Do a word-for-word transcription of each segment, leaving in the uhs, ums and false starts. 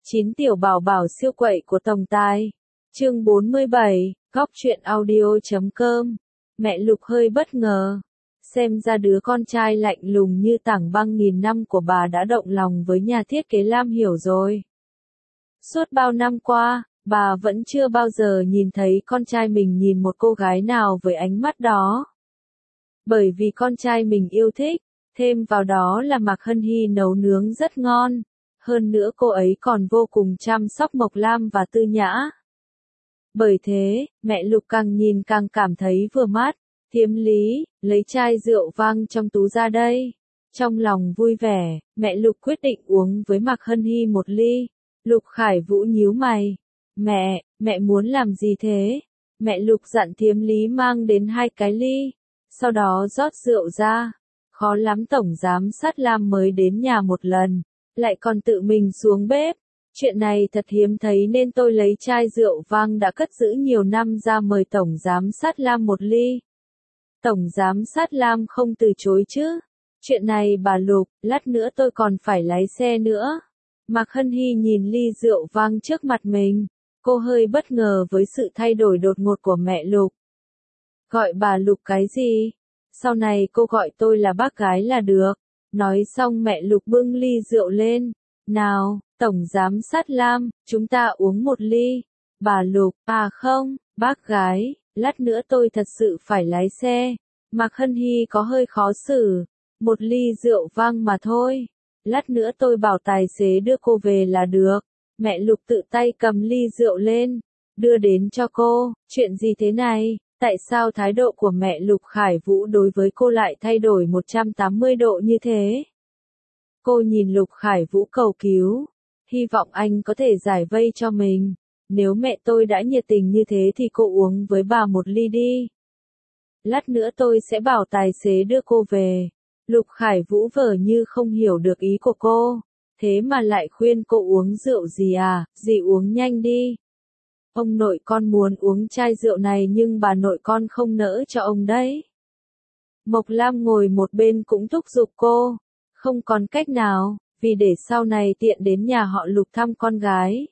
Chín tiểu bảo bảo siêu quậy của tổng tài. Chương bốn mươi bảy, góc truyện audio chấm com. Mẹ Lục hơi bất ngờ. Xem ra đứa con trai lạnh lùng như tảng băng nghìn năm của bà đã động lòng với nhà thiết kế Lam Hiểu rồi. Suốt bao năm qua, bà vẫn chưa bao giờ nhìn thấy con trai mình nhìn một cô gái nào với ánh mắt đó. Bởi vì con trai mình yêu thích, thêm vào đó là Mạc Hân Hy nấu nướng rất ngon. Hơn nữa cô ấy còn vô cùng chăm sóc Mộc Lam và Tư Nhã. Bởi thế, mẹ Lục càng nhìn càng cảm thấy vừa mắt. Thiếm lý, lấy chai rượu vang trong tú ra đây. Trong lòng vui vẻ, mẹ Lục quyết định uống với Mạc Hân Hy một ly. Lục Khải Vũ nhíu mày. Mẹ, mẹ muốn làm gì thế? Mẹ Lục dặn Thiếm lý mang đến hai cái ly. Sau đó rót rượu ra. Khó lắm tổng giám sát Lam mới đến nhà một lần. Lại còn tự mình xuống bếp. Chuyện này thật hiếm thấy nên tôi lấy chai rượu vang đã cất giữ nhiều năm ra mời Tổng Giám sát Lam một ly. Tổng Giám sát Lam không từ chối chứ. Chuyện này bà Lục, lát nữa tôi còn phải lái xe nữa. Mạc Hân Hy nhìn ly rượu vang trước mặt mình. Cô hơi bất ngờ với sự thay đổi đột ngột của mẹ Lục. Gọi bà Lục cái gì? Sau này cô gọi tôi là bác gái là được. Nói xong mẹ Lục bưng ly rượu lên. Nào, Tổng Giám sát Lam, chúng ta uống một ly. Bà Lục, à không, bác gái, lát nữa tôi thật sự phải lái xe. Mạc Hân Hy có hơi khó xử. Một ly rượu vang mà thôi. Lát nữa tôi bảo tài xế đưa cô về là được. Mẹ Lục tự tay cầm ly rượu lên. Đưa đến cho cô, chuyện gì thế này? Tại sao thái độ của mẹ Lục Khải Vũ đối với cô lại thay đổi một trăm tám mươi độ như thế? Cô nhìn Lục Khải Vũ cầu cứu, hy vọng anh có thể giải vây cho mình. Nếu mẹ tôi đã nhiệt tình như thế thì cô uống với bà một ly đi. Lát nữa tôi sẽ bảo tài xế đưa cô về. Lục Khải Vũ vờ như không hiểu được ý của cô, thế mà lại khuyên cô uống rượu gì à, dì uống nhanh đi. Ông nội con muốn uống chai rượu này nhưng bà nội con không nỡ cho ông đấy. Mộc Lam ngồi một bên cũng thúc giục cô. Không còn cách nào, vì để sau này tiện đến nhà họ Lục thăm con gái.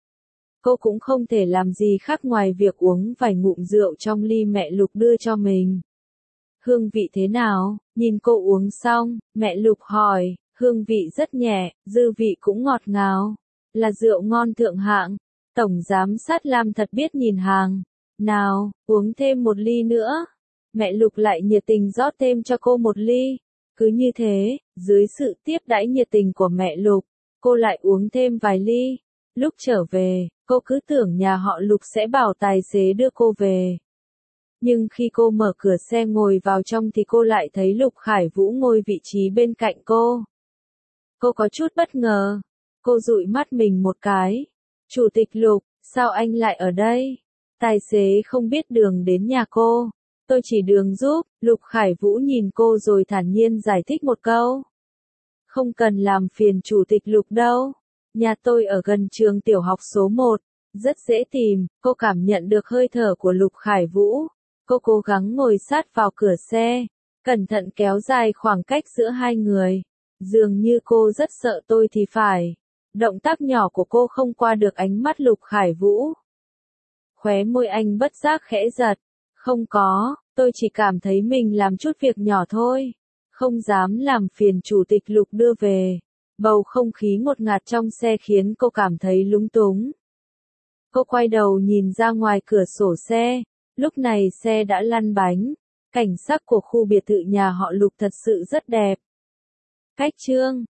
Cô cũng không thể làm gì khác ngoài việc uống vài ngụm rượu trong ly mẹ Lục đưa cho mình. Hương vị thế nào? Nhìn cô uống xong, mẹ Lục hỏi, hương vị rất nhẹ, dư vị cũng ngọt ngào. Là rượu ngon thượng hạng. Tổng Giám sát Lam thật biết nhìn hàng. Nào, uống thêm một ly nữa. Mẹ Lục lại nhiệt tình rót thêm cho cô một ly. Cứ như thế, dưới sự tiếp đãi nhiệt tình của mẹ Lục, cô lại uống thêm vài ly. Lúc trở về, cô cứ tưởng nhà họ Lục sẽ bảo tài xế đưa cô về. Nhưng khi cô mở cửa xe ngồi vào trong thì cô lại thấy Lục Khải Vũ ngồi vị trí bên cạnh cô. Cô có chút bất ngờ. Cô dụi mắt mình một cái. Chủ tịch Lục, sao anh lại ở đây? Tài xế không biết đường đến nhà cô. Tôi chỉ đường giúp. Lục Khải Vũ nhìn cô rồi thản nhiên giải thích một câu. Không cần làm phiền chủ tịch Lục đâu. Nhà tôi ở gần trường tiểu học số một. Rất dễ tìm. Cô cảm nhận được hơi thở của Lục Khải Vũ. Cô cố gắng ngồi sát vào cửa xe. Cẩn thận kéo dài khoảng cách giữa hai người. Dường như cô rất sợ tôi thì phải. Động tác nhỏ của cô không qua được ánh mắt Lục Khải Vũ. Khóe môi anh bất giác khẽ giật. Không có, tôi chỉ cảm thấy mình làm chút việc nhỏ thôi. Không dám làm phiền chủ tịch Lục đưa về. Bầu không khí ngột ngạt trong xe khiến cô cảm thấy lúng túng. Cô quay đầu nhìn ra ngoài cửa sổ xe. Lúc này xe đã lăn bánh. Cảnh sắc của khu biệt thự nhà họ Lục thật sự rất đẹp. Cách chương